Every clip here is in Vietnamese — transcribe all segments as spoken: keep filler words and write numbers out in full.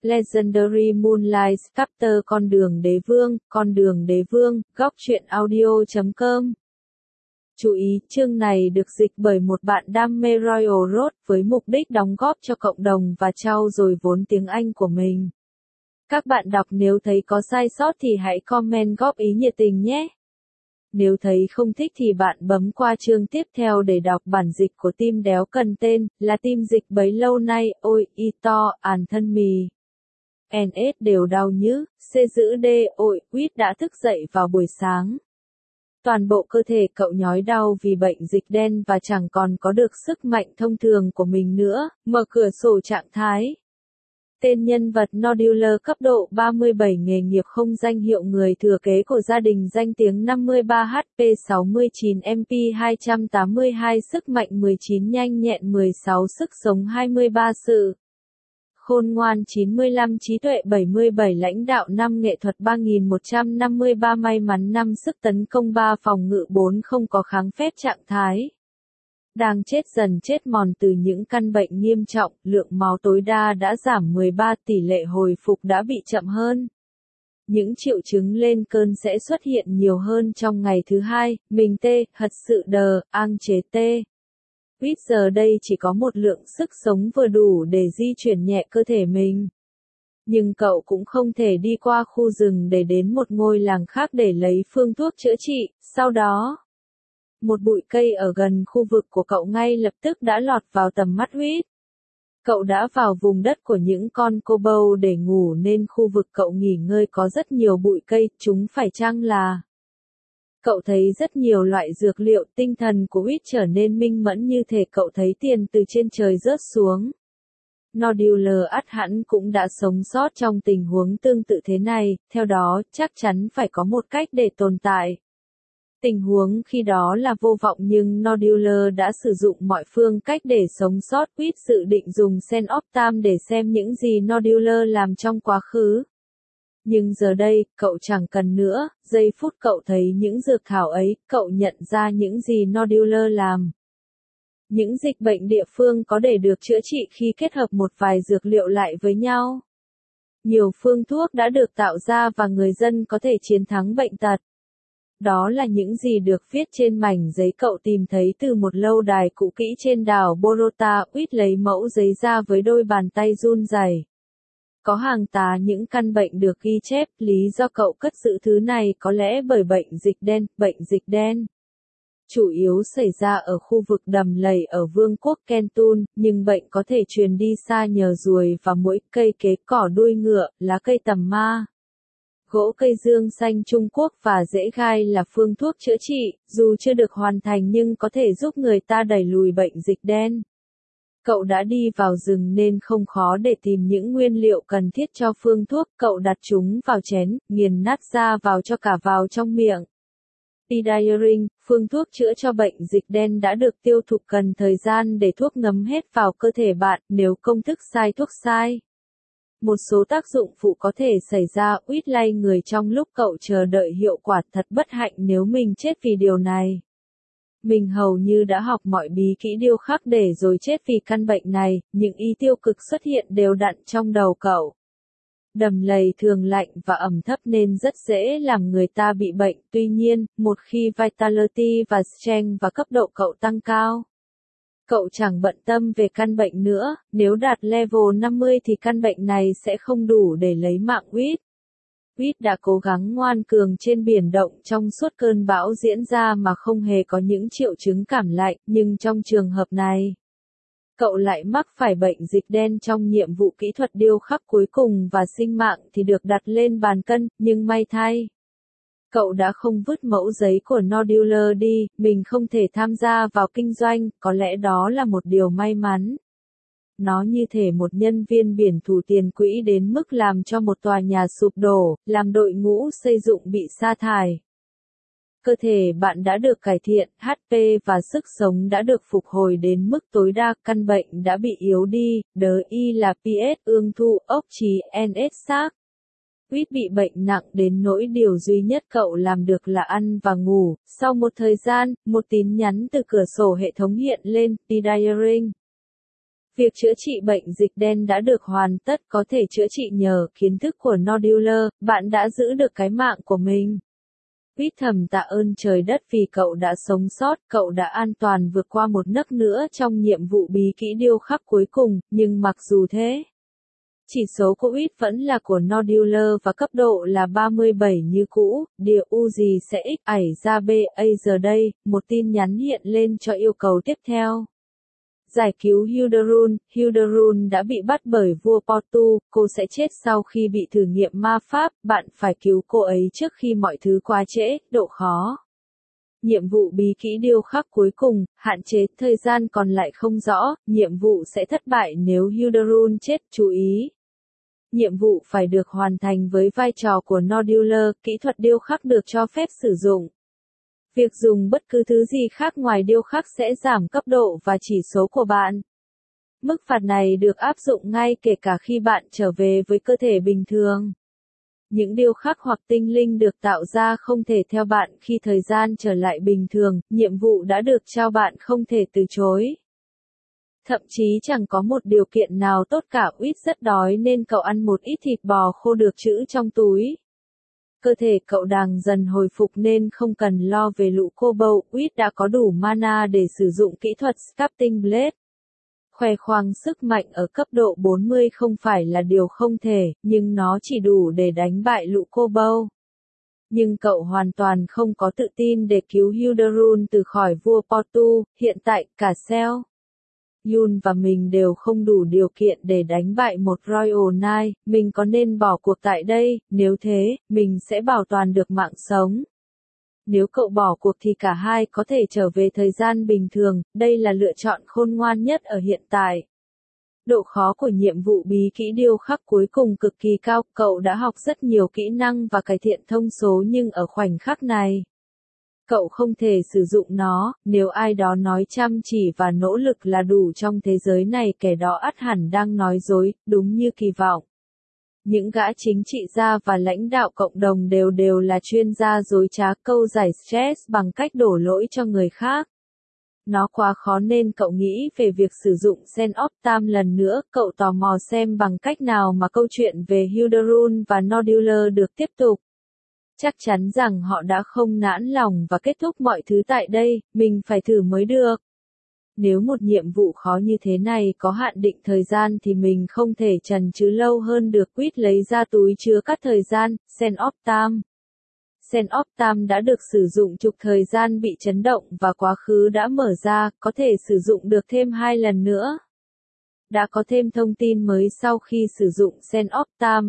Legendary Moonlight Chapter Con đường đế vương, con đường đế vương, góc truyện audio chấm com. Chú ý, chương này được dịch bởi một bạn đam mê Royal Road với mục đích đóng góp cho cộng đồng và trau dồi vốn tiếng Anh của mình. Các bạn đọc nếu thấy có sai sót thì hãy comment góp ý nhiệt tình nhé. Nếu thấy không thích thì bạn bấm qua chương tiếp theo để đọc bản dịch của Tim Đéo Cần Tên, là tim dịch bấy lâu nay, ôi, y to, àn thân mì. en ét đều đau nhức, C giữ D, ôi, quýt đã thức dậy vào buổi sáng. Toàn bộ cơ thể cậu nhói đau vì bệnh dịch đen và chẳng còn có được sức mạnh thông thường của mình nữa, mở cửa sổ trạng thái. Tên nhân vật Nodular cấp độ ba mươi bảy nghề nghiệp không danh hiệu người thừa kế của gia đình danh tiếng năm mươi ba H P sáu mươi chín M P hai trăm tám mươi hai sức mạnh mười chín nhanh nhẹn mười sáu sức sống hai mươi ba sự khôn ngoan chín mươi lăm trí tuệ bảy mươi bảy lãnh đạo năm nghệ thuật ba nghìn một trăm năm mươi ba may mắn năm sức tấn công ba phòng ngự bốn không có kháng phép trạng thái. Đang chết dần chết mòn từ những căn bệnh nghiêm trọng, lượng máu tối đa đã giảm mười ba, tỷ lệ hồi phục đã bị chậm hơn. Những triệu chứng lên cơn sẽ xuất hiện nhiều hơn trong ngày thứ hai, mình tê, hật sự đờ, ang chế tê. Quýt giờ đây chỉ có một lượng sức sống vừa đủ để di chuyển nhẹ cơ thể mình. Nhưng cậu cũng không thể đi qua khu rừng để đến một ngôi làng khác để lấy phương thuốc chữa trị, sau đó. Một bụi cây ở gần khu vực của cậu ngay lập tức đã lọt vào tầm mắt Quýt. Cậu đã vào vùng đất của những con cô bâu để ngủ nên khu vực cậu nghỉ ngơi có rất nhiều bụi cây, chúng phải chăng là... Cậu thấy rất nhiều loại dược liệu, tinh thần của Quýt trở nên minh mẫn như thể cậu thấy tiền từ trên trời rớt xuống. Nodular ắt hẳn cũng đã sống sót trong tình huống tương tự thế này, theo đó, chắc chắn phải có một cách để tồn tại. Tình huống khi đó là vô vọng nhưng Nodular đã sử dụng mọi phương cách để sống sót. Quýt dự định dùng Sense of Time để xem những gì Nodular làm trong quá khứ. Nhưng giờ đây, cậu chẳng cần nữa, giây phút cậu thấy những dược thảo ấy, cậu nhận ra những gì Nodular làm. Những dịch bệnh địa phương có để được chữa trị khi kết hợp một vài dược liệu lại với nhau. Nhiều phương thuốc đã được tạo ra và người dân có thể chiến thắng bệnh tật. Đó là những gì được viết trên mảnh giấy cậu tìm thấy từ một lâu đài cũ kỹ trên đảo Borota. Quýt lấy mẫu giấy ra với đôi bàn tay run rẩy. Có hàng tá những căn bệnh được ghi chép, lý do cậu cất giữ thứ này có lẽ bởi bệnh dịch đen, bệnh dịch đen. Chủ yếu xảy ra ở khu vực đầm lầy ở Vương quốc Kentun, nhưng bệnh có thể truyền đi xa nhờ ruồi và muỗi, cây kế cỏ đuôi ngựa, lá cây tầm ma. Gỗ cây dương xanh Trung Quốc và rễ gai là phương thuốc chữa trị, dù chưa được hoàn thành nhưng có thể giúp người ta đẩy lùi bệnh dịch đen. Cậu đã đi vào rừng nên không khó để tìm những nguyên liệu cần thiết cho phương thuốc, cậu đặt chúng vào chén, nghiền nát ra vào cho cả vào trong miệng. Pidiaring, phương thuốc chữa cho bệnh dịch đen đã được tiêu thụ cần thời gian để thuốc ngấm hết vào cơ thể bạn, nếu công thức sai thuốc sai. Một số tác dụng phụ có thể xảy ra. Quýt lay người trong lúc cậu chờ đợi hiệu quả, thật bất hạnh nếu mình chết vì điều này. Mình hầu như đã học mọi bí kỹ điêu khắc để rồi chết vì căn bệnh này, những ý tiêu cực xuất hiện đều đặn trong đầu cậu. Đầm lầy thường lạnh và ẩm thấp nên rất dễ làm người ta bị bệnh, tuy nhiên, một khi Vitality và Strength và cấp độ cậu tăng cao, cậu chẳng bận tâm về căn bệnh nữa, nếu đạt level năm mươi thì căn bệnh này sẽ không đủ để lấy mạng Quýt. Quýt đã cố gắng ngoan cường trên biển động trong suốt cơn bão diễn ra mà không hề có những triệu chứng cảm lạnh, nhưng trong trường hợp này, cậu lại mắc phải bệnh dịch đen trong nhiệm vụ kỹ thuật điêu khắc cuối cùng và sinh mạng thì được đặt lên bàn cân, nhưng may thay. Cậu đã không vứt mẫu giấy của Nodular đi, mình không thể tham gia vào kinh doanh, có lẽ đó là một điều may mắn. Nó như thể một nhân viên biển thủ tiền quỹ đến mức làm cho một tòa nhà sụp đổ, làm đội ngũ xây dựng bị sa thải. Cơ thể bạn đã được cải thiện, hát pê và sức sống đã được phục hồi đến mức tối đa, căn bệnh đã bị yếu đi, đớ y là pê ét ương thu, ốc trí, en ét xác. Quýt bị bệnh nặng đến nỗi điều duy nhất cậu làm được là ăn và ngủ. Sau một thời gian, một tin nhắn từ cửa sổ hệ thống hiện lên, Pidiaring. Việc chữa trị bệnh dịch đen đã được hoàn tất, có thể chữa trị nhờ kiến thức của Nodular, bạn đã giữ được cái mạng của mình. Pete thầm tạ ơn trời đất vì cậu đã sống sót, cậu đã an toàn vượt qua một nấc nữa trong nhiệm vụ bí kỹ điêu khắc cuối cùng, nhưng mặc dù thế, chỉ số của Pete vẫn là của Nodular và cấp độ là ba mươi bảy như cũ, điều u gì sẽ x ảy ra b a giờ đây, một tin nhắn hiện lên cho yêu cầu tiếp theo. Giải cứu Hilderun, Hilderun đã bị bắt bởi vua Portu, cô sẽ chết sau khi bị thử nghiệm ma pháp, bạn phải cứu cô ấy trước khi mọi thứ quá trễ, độ khó. Nhiệm vụ bí kỹ điêu khắc cuối cùng, hạn chế, thời gian còn lại không rõ, nhiệm vụ sẽ thất bại nếu Hilderun chết, chú ý. Nhiệm vụ phải được hoàn thành với vai trò của Nodular, kỹ thuật điêu khắc được cho phép sử dụng. Việc dùng bất cứ thứ gì khác ngoài điêu khắc sẽ giảm cấp độ và chỉ số của bạn. Mức phạt này được áp dụng ngay kể cả khi bạn trở về với cơ thể bình thường. Những điêu khắc hoặc tinh linh được tạo ra không thể theo bạn khi thời gian trở lại bình thường, nhiệm vụ đã được trao bạn không thể từ chối. Thậm chí chẳng có một điều kiện nào tốt cả, Pete rất đói nên cậu ăn một ít thịt bò khô được trữ trong túi. Cơ thể cậu đang dần hồi phục nên không cần lo về lũ cô bâu, Pete đã có đủ mana để sử dụng kỹ thuật Sculpting Blade. Khoe khoang sức mạnh ở cấp độ bốn mươi không phải là điều không thể, nhưng nó chỉ đủ để đánh bại lũ cô bâu. Nhưng cậu hoàn toàn không có tự tin để cứu Hilderun từ khỏi vua Portu, hiện tại, cả Sel, Yun và mình đều không đủ điều kiện để đánh bại một Royal Knight, mình có nên bỏ cuộc tại đây, nếu thế, mình sẽ bảo toàn được mạng sống. Nếu cậu bỏ cuộc thì cả hai có thể trở về thời gian bình thường, đây là lựa chọn khôn ngoan nhất ở hiện tại. Độ khó của nhiệm vụ bí kỹ điêu khắc cuối cùng cực kỳ cao, cậu đã học rất nhiều kỹ năng và cải thiện thông số nhưng ở khoảnh khắc này, cậu không thể sử dụng nó, nếu ai đó nói chăm chỉ và nỗ lực là đủ trong thế giới này, kẻ đó ắt hẳn đang nói dối, đúng như kỳ vọng. Những gã chính trị gia và lãnh đạo cộng đồng đều đều là chuyên gia dối trá, câu giải stress bằng cách đổ lỗi cho người khác. Nó quá khó nên cậu nghĩ về việc sử dụng Sen of Time lần nữa, cậu tò mò xem bằng cách nào mà câu chuyện về Hilderun và Nodular được tiếp tục. Chắc chắn rằng họ đã không nản lòng và kết thúc mọi thứ tại đây, mình phải thử mới được. Nếu một nhiệm vụ khó như thế này có hạn định thời gian thì mình không thể chần chừ lâu hơn được. Pete lấy ra túi chứa cắt thời gian, Sen of Time. Sen of Time đã được sử dụng trục thời gian bị chấn động và quá khứ đã mở ra, có thể sử dụng được thêm hai lần nữa. Đã có thêm thông tin mới sau khi sử dụng Sen of Time.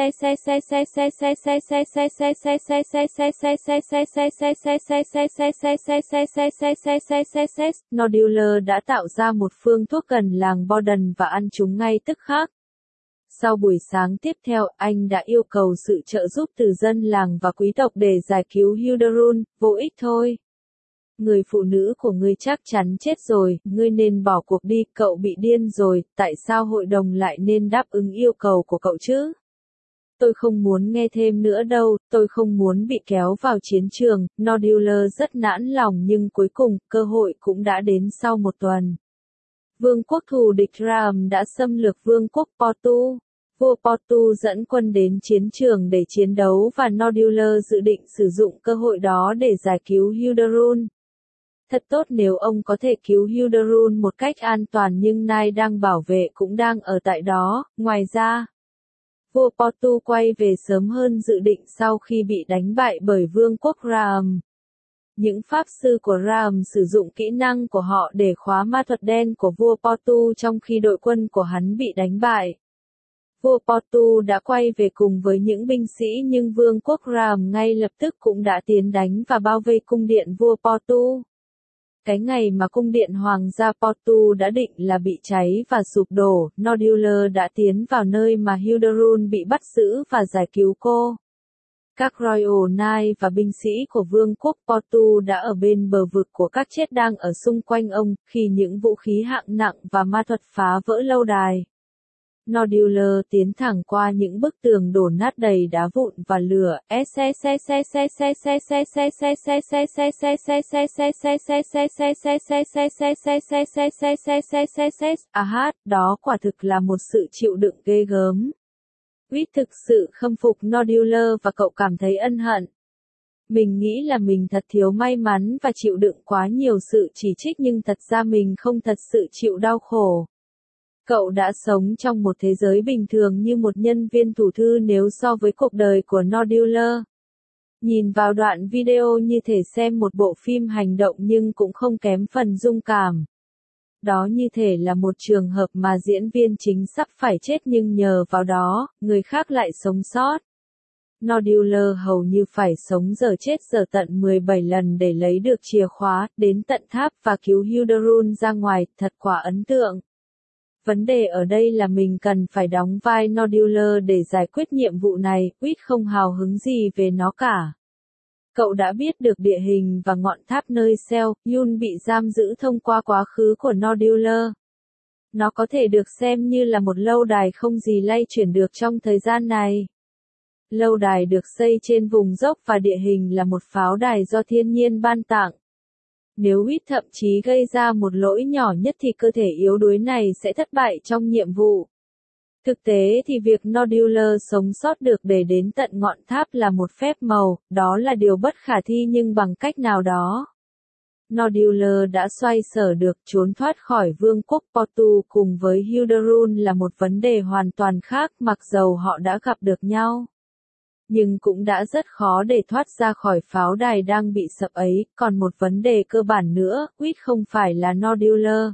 Nodular đã tạo ra một phương thuốc gần làng Borden và ăn chúng ngay tức khắc. Sau buổi sáng tiếp theo, anh đã yêu cầu sự trợ giúp từ dân làng và quý tộc để giải cứu Hilderun, vô ích thôi. Người phụ nữ của ngươi chắc chắn chết rồi, ngươi nên bỏ cuộc đi, cậu bị điên rồi, tại sao hội đồng lại nên đáp ứng yêu cầu của cậu chứ? Tôi không muốn nghe thêm nữa đâu, tôi không muốn bị kéo vào chiến trường. Nodular rất nản lòng nhưng cuối cùng, cơ hội cũng đã đến sau một tuần. Vương quốc thù địch Ram đã xâm lược vương quốc Portu. Vua Portu dẫn quân đến chiến trường để chiến đấu và Nodular dự định sử dụng cơ hội đó để giải cứu Hilderun. Thật tốt nếu ông có thể cứu Hilderun một cách an toàn nhưng Nai đang bảo vệ cũng đang ở tại đó. Ngoài ra, vua Portu quay về sớm hơn dự định sau khi bị đánh bại bởi vương quốc Ram. Những pháp sư của Ram sử dụng kỹ năng của họ để khóa ma thuật đen của vua Portu trong khi đội quân của hắn bị đánh bại. Vua Portu đã quay về cùng với những binh sĩ nhưng vương quốc Ram ngay lập tức cũng đã tiến đánh và bao vây cung điện vua Portu. Cái ngày mà cung điện hoàng gia Portu đã định là bị cháy và sụp đổ, Nodular đã tiến vào nơi mà Hilderun bị bắt giữ và giải cứu cô. Các Royal Knight và binh sĩ của vương quốc Portu đã ở bên bờ vực của các chết đang ở xung quanh ông, khi những vũ khí hạng nặng và ma thuật phá vỡ lâu đài. Nodular tiến thẳng qua những bức tường đổ nát đầy đá vụn và lửa. À hát, đó quả thực là một sự chịu đựng ghê gớm. Reed thực sự khâm phục Nodular và cậu cảm thấy ân hận. Mình nghĩ là mình thật thiếu may mắn và chịu đựng quá nhiều sự chỉ trích nhưng thật ra mình không thật sự chịu đau khổ. Cậu đã sống trong một thế giới bình thường như một nhân viên thủ thư nếu so với cuộc đời của Nodular. Nhìn vào đoạn video như thể xem một bộ phim hành động nhưng cũng không kém phần rung cảm. Đó như thể là một trường hợp mà diễn viên chính sắp phải chết nhưng nhờ vào đó, người khác lại sống sót. Nodular hầu như phải sống giờ chết giờ tận mười bảy lần để lấy được chìa khóa, đến tận tháp và cứu Hilderun ra ngoài, thật quả ấn tượng. Vấn đề ở đây là mình cần phải đóng vai Nodular để giải quyết nhiệm vụ này, Reed không hào hứng gì về nó cả. Cậu đã biết được địa hình và ngọn tháp nơi Seo-Yun bị giam giữ thông qua quá khứ của Nodular. Nó có thể được xem như là một lâu đài không gì lay chuyển được trong thời gian này. Lâu đài được xây trên vùng dốc và địa hình là một pháo đài do thiên nhiên ban tặng. Nếu Reed thậm chí gây ra một lỗi nhỏ nhất thì cơ thể yếu đuối này sẽ thất bại trong nhiệm vụ. Thực tế thì việc Nodular sống sót được để đến tận ngọn tháp là một phép màu, đó là điều bất khả thi nhưng bằng cách nào đó. Nodular đã xoay sở được trốn thoát khỏi vương quốc Portu cùng với Hilderun là một vấn đề hoàn toàn khác mặc dầu họ đã gặp được nhau. Nhưng cũng đã rất khó để thoát ra khỏi pháo đài đang bị sập ấy, còn một vấn đề cơ bản nữa, Reed không phải là Nodular.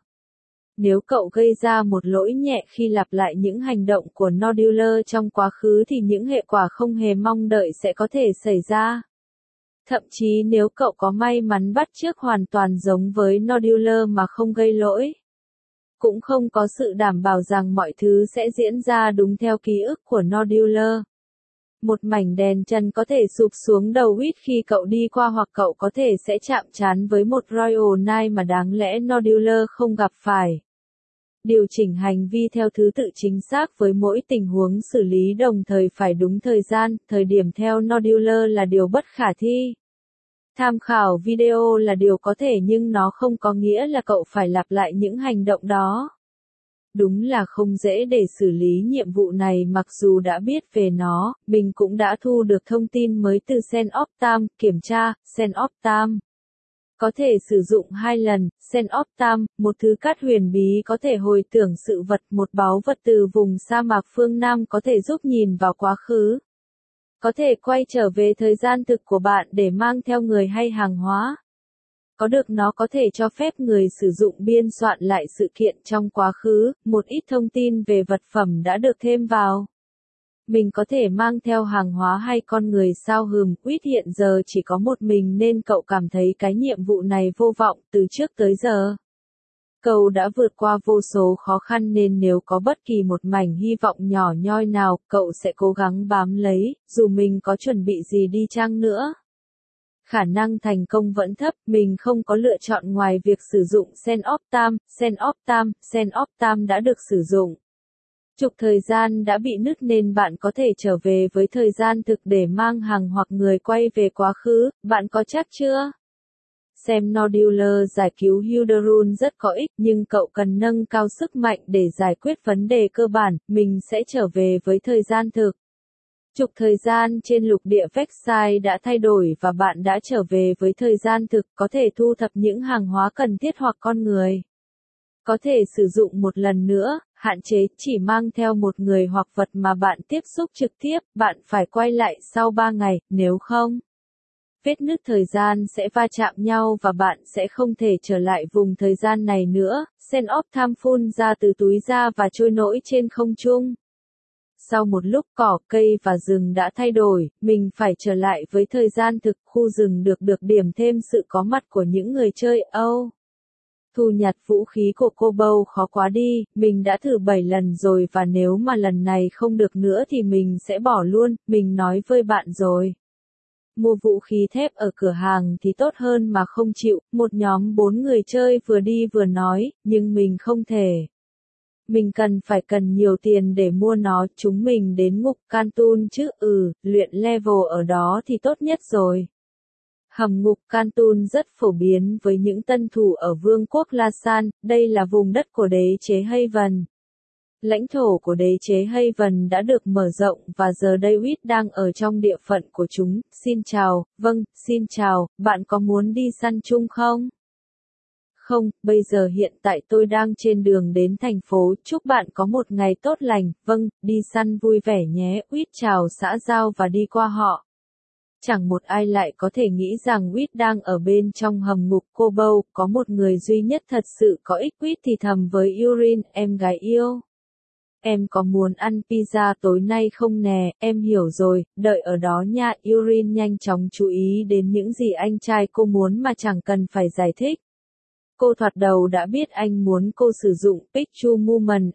Nếu cậu gây ra một lỗi nhẹ khi lặp lại những hành động của Nodular trong quá khứ thì những hệ quả không hề mong đợi sẽ có thể xảy ra. Thậm chí nếu cậu có may mắn bắt chước hoàn toàn giống với Nodular mà không gây lỗi, cũng không có sự đảm bảo rằng mọi thứ sẽ diễn ra đúng theo ký ức của Nodular. Một mảnh đèn chân có thể sụp xuống đầu Reed khi cậu đi qua hoặc cậu có thể sẽ chạm trán với một Royal Knight mà đáng lẽ Nodular không gặp phải. Điều chỉnh hành vi theo thứ tự chính xác với mỗi tình huống xử lý đồng thời phải đúng thời gian, thời điểm theo Nodular là điều bất khả thi. Tham khảo video là điều có thể nhưng nó không có nghĩa là cậu phải lặp lại những hành động đó. Đúng là không dễ để xử lý nhiệm vụ này mặc dù đã biết về nó, mình cũng đã thu được thông tin mới từ Sense of Time, kiểm tra, Sense of Time. Có thể sử dụng hai lần, Sense of Time, một thứ cát huyền bí có thể hồi tưởng sự vật, một báu vật từ vùng sa mạc phương Nam có thể giúp nhìn vào quá khứ. Có thể quay trở về thời gian thực của bạn để mang theo người hay hàng hóa. Có được nó có thể cho phép người sử dụng biên soạn lại sự kiện trong quá khứ, một ít thông tin về vật phẩm đã được thêm vào. Mình có thể mang theo hàng hóa hay con người sao hừm, Reed hiện giờ chỉ có một mình nên cậu cảm thấy cái nhiệm vụ này vô vọng từ trước tới giờ. Cậu đã vượt qua vô số khó khăn nên nếu có bất kỳ một mảnh hy vọng nhỏ nhoi nào, cậu sẽ cố gắng bám lấy, dù mình có chuẩn bị gì đi chăng nữa. Khả năng thành công vẫn thấp, mình không có lựa chọn ngoài việc sử dụng Sense of Time, Sense of Time, Sense of Time đã được sử dụng. Trục thời gian đã bị nứt nên bạn có thể trở về với thời gian thực để mang hàng hoặc người quay về quá khứ, bạn có chắc chưa? Xem Nodular giải cứu Hilderun rất có ích nhưng cậu cần nâng cao sức mạnh để giải quyết vấn đề cơ bản, mình sẽ trở về với thời gian thực. Trục thời gian trên lục địa Vexai đã thay đổi và bạn đã trở về với thời gian thực, có thể thu thập những hàng hóa cần thiết hoặc con người. Có thể sử dụng một lần nữa, hạn chế chỉ mang theo một người hoặc vật mà bạn tiếp xúc trực tiếp, bạn phải quay lại sau ba ngày, nếu không, vết nứt thời gian sẽ va chạm nhau và bạn sẽ không thể trở lại vùng thời gian này nữa. Sense of Time phun ra từ túi ra và trôi nổi trên không trung. Sau một lúc cỏ, cây và rừng đã thay đổi, mình phải trở lại với thời gian thực, khu rừng được được điểm thêm sự có mặt của những người chơi Âu. Thu nhặt vũ khí của cô bâu khó quá đi, mình đã thử bảy lần rồi và nếu mà lần này không được nữa thì mình sẽ bỏ luôn, mình nói với bạn rồi. Mua vũ khí thép ở cửa hàng thì tốt hơn mà không chịu, một nhóm bốn người chơi vừa đi vừa nói, nhưng mình không thể. Mình cần phải cần nhiều tiền để mua nó, chúng mình đến ngục Kantun chứ, ừ, luyện level ở đó thì tốt nhất rồi. Hầm ngục Kantun rất phổ biến với những tân thủ ở Vương quốc Lasan, đây là vùng đất của đế chế Haven. Lãnh thổ của đế chế Haven đã được mở rộng và giờ David đang ở trong địa phận của chúng. Xin chào, vâng, xin chào, bạn có muốn đi săn chung không? Không, bây giờ hiện tại tôi đang trên đường đến thành phố, chúc bạn có một ngày tốt lành, vâng, đi săn vui vẻ nhé, Uyết chào xã giao và đi qua họ. Chẳng một ai lại có thể nghĩ rằng Uyết đang ở bên trong hầm ngục cô bâu, có một người duy nhất thật sự có ích. Uyết thì thầm với Urin, em gái yêu. Em có muốn ăn pizza tối nay không nè, em hiểu rồi, đợi ở đó nha. Urin nhanh chóng chú ý đến những gì anh trai cô muốn mà chẳng cần phải giải thích. Cô thoạt đầu đã biết anh muốn cô sử dụng Picture Movement,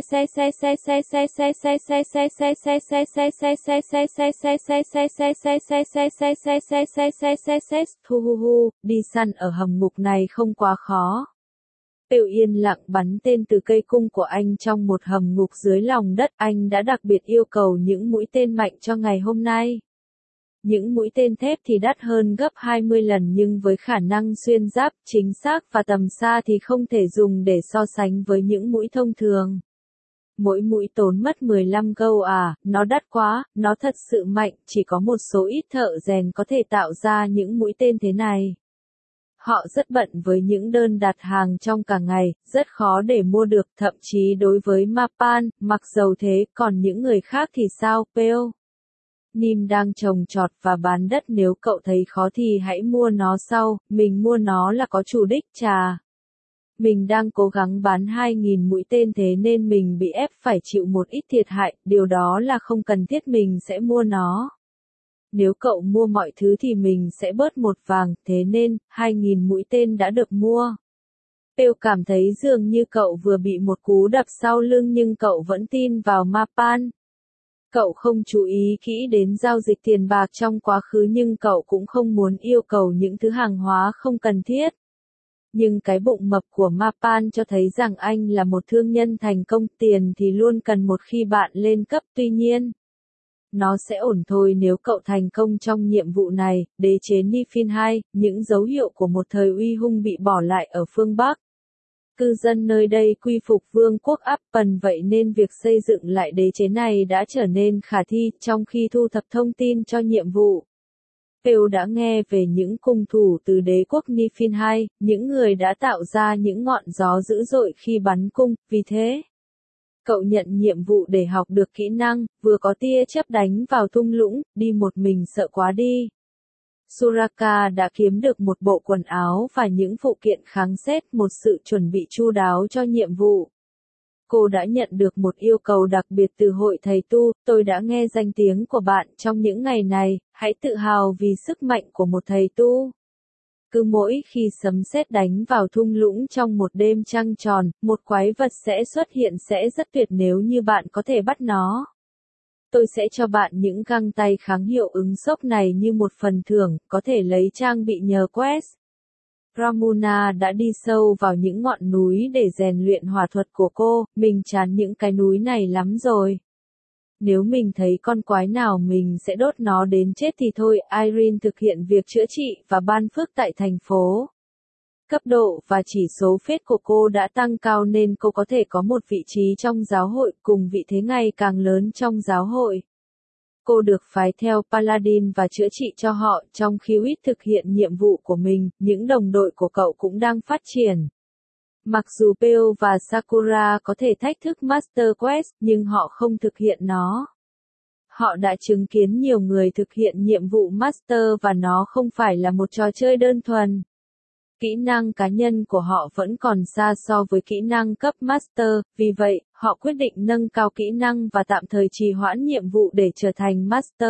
hu hu hu, đi săn ở hầm ngục này không quá khó. Tiêu yên lặng bắn tên từ cây cung của anh trong một hầm ngục dưới lòng đất. Anh đã đặc biệt yêu cầu những mũi tên mạnh cho ngày hôm nay. Những mũi tên thép thì đắt hơn gấp hai mươi lần nhưng với khả năng xuyên giáp, chính xác và tầm xa thì không thể dùng để so sánh với những mũi thông thường. Mỗi mũi tốn mất mười lăm gold à, nó đắt quá, nó thật sự mạnh, chỉ có một số ít thợ rèn có thể tạo ra những mũi tên thế này. Họ rất bận với những đơn đặt hàng trong cả ngày, rất khó để mua được, thậm chí đối với Mapan, mặc dầu thế, còn những người khác thì sao, Peo? Nim đang trồng trọt và bán đất, nếu cậu thấy khó thì hãy mua nó sau, mình mua nó là có chủ đích chà. Mình đang cố gắng bán hai nghìn mũi tên thế nên mình bị ép phải chịu một ít thiệt hại, điều đó là không cần thiết mình sẽ mua nó. Nếu cậu mua mọi thứ thì mình sẽ bớt một vàng, thế nên, hai nghìn mũi tên đã được mua. Peo cảm thấy dường như cậu vừa bị một cú đập sau lưng nhưng cậu vẫn tin vào Mapan. Cậu không chú ý kỹ đến giao dịch tiền bạc trong quá khứ nhưng cậu cũng không muốn yêu cầu những thứ hàng hóa không cần thiết. Nhưng cái bụng mập của Mapan cho thấy rằng anh là một thương nhân thành công, tiền thì luôn cần một khi bạn lên cấp, tuy nhiên. Nó sẽ ổn thôi nếu cậu thành công trong nhiệm vụ này. Đế chế Nifin hai, những dấu hiệu của một thời uy hung bị bỏ lại ở phương Bắc. Cư dân nơi đây quy phục vương quốc Appen, vậy nên việc xây dựng lại đế chế này đã trở nên khả thi. Trong khi thu thập thông tin cho nhiệm vụ, Peo đã nghe về những cung thủ từ đế quốc Nifin hai, những người đã tạo ra những ngọn gió dữ dội khi bắn cung, vì thế cậu nhận nhiệm vụ để học được kỹ năng, vừa có tia chớp đánh vào thung lũng, đi một mình sợ quá đi. Suraka đã kiếm được một bộ quần áo và những phụ kiện kháng xét, một sự chuẩn bị chu đáo cho nhiệm vụ. Cô đã nhận được một yêu cầu đặc biệt từ hội thầy tu, tôi đã nghe danh tiếng của bạn trong những ngày này, hãy tự hào vì sức mạnh của một thầy tu. Cứ mỗi khi sấm sét đánh vào thung lũng trong một đêm trăng tròn, một quái vật sẽ xuất hiện, sẽ rất tuyệt nếu như bạn có thể bắt nó. Tôi sẽ cho bạn những găng tay kháng hiệu ứng sốc này như một phần thưởng, có thể lấy trang bị nhờ quest. Ramuna đã đi sâu vào những ngọn núi để rèn luyện hỏa thuật của cô, mình chán những cái núi này lắm rồi. Nếu mình thấy con quái nào mình sẽ đốt nó đến chết thì thôi. Irene thực hiện việc chữa trị và ban phước tại thành phố. Cấp độ và chỉ số phết của cô đã tăng cao nên cô có thể có một vị trí trong giáo hội, cùng vị thế ngày càng lớn trong giáo hội. Cô được phái theo Paladin và chữa trị cho họ, trong khi Uyết thực hiện nhiệm vụ của mình, những đồng đội của cậu cũng đang phát triển. Mặc dù Peo và Sakura có thể thách thức Master Quest, nhưng họ không thực hiện nó. Họ đã chứng kiến nhiều người thực hiện nhiệm vụ Master và nó không phải là một trò chơi đơn thuần. Kỹ năng cá nhân của họ vẫn còn xa so với kỹ năng cấp Master, vì vậy, họ quyết định nâng cao kỹ năng và tạm thời trì hoãn nhiệm vụ để trở thành Master.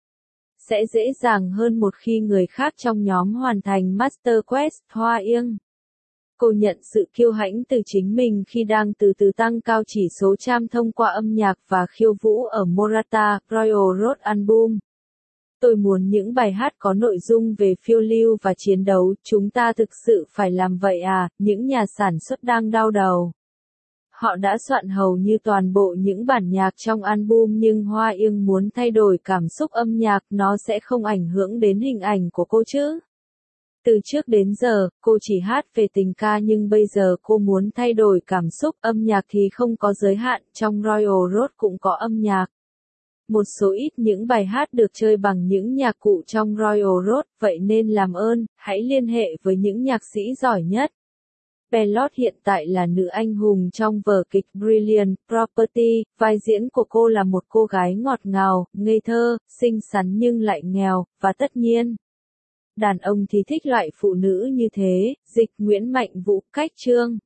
Sẽ dễ dàng hơn một khi người khác trong nhóm hoàn thành Master Quest. Hoa Yên. Cô nhận sự kiêu hãnh từ chính mình khi đang từ từ tăng cao chỉ số charm thông qua âm nhạc và khiêu vũ ở Morata, Royal Road Album. Tôi muốn những bài hát có nội dung về phiêu lưu và chiến đấu, chúng ta thực sự phải làm vậy à, những nhà sản xuất đang đau đầu. Họ đã soạn hầu như toàn bộ những bản nhạc trong album nhưng Hoa Ương muốn thay đổi cảm xúc âm nhạc, nó sẽ không ảnh hưởng đến hình ảnh của cô chứ. Từ trước đến giờ, cô chỉ hát về tình ca nhưng bây giờ cô muốn thay đổi cảm xúc, âm nhạc thì không có giới hạn, trong Royal Road cũng có âm nhạc. Một số ít những bài hát được chơi bằng những nhạc cụ trong Royal Road, vậy nên làm ơn, hãy liên hệ với những nhạc sĩ giỏi nhất. Bellot hiện tại là nữ anh hùng trong vở kịch Brilliant Property, vai diễn của cô là một cô gái ngọt ngào, ngây thơ, xinh xắn nhưng lại nghèo, và tất nhiên, đàn ông thì thích loại phụ nữ như thế. Dịch Nguyễn Mạnh Vũ, Cách Chương.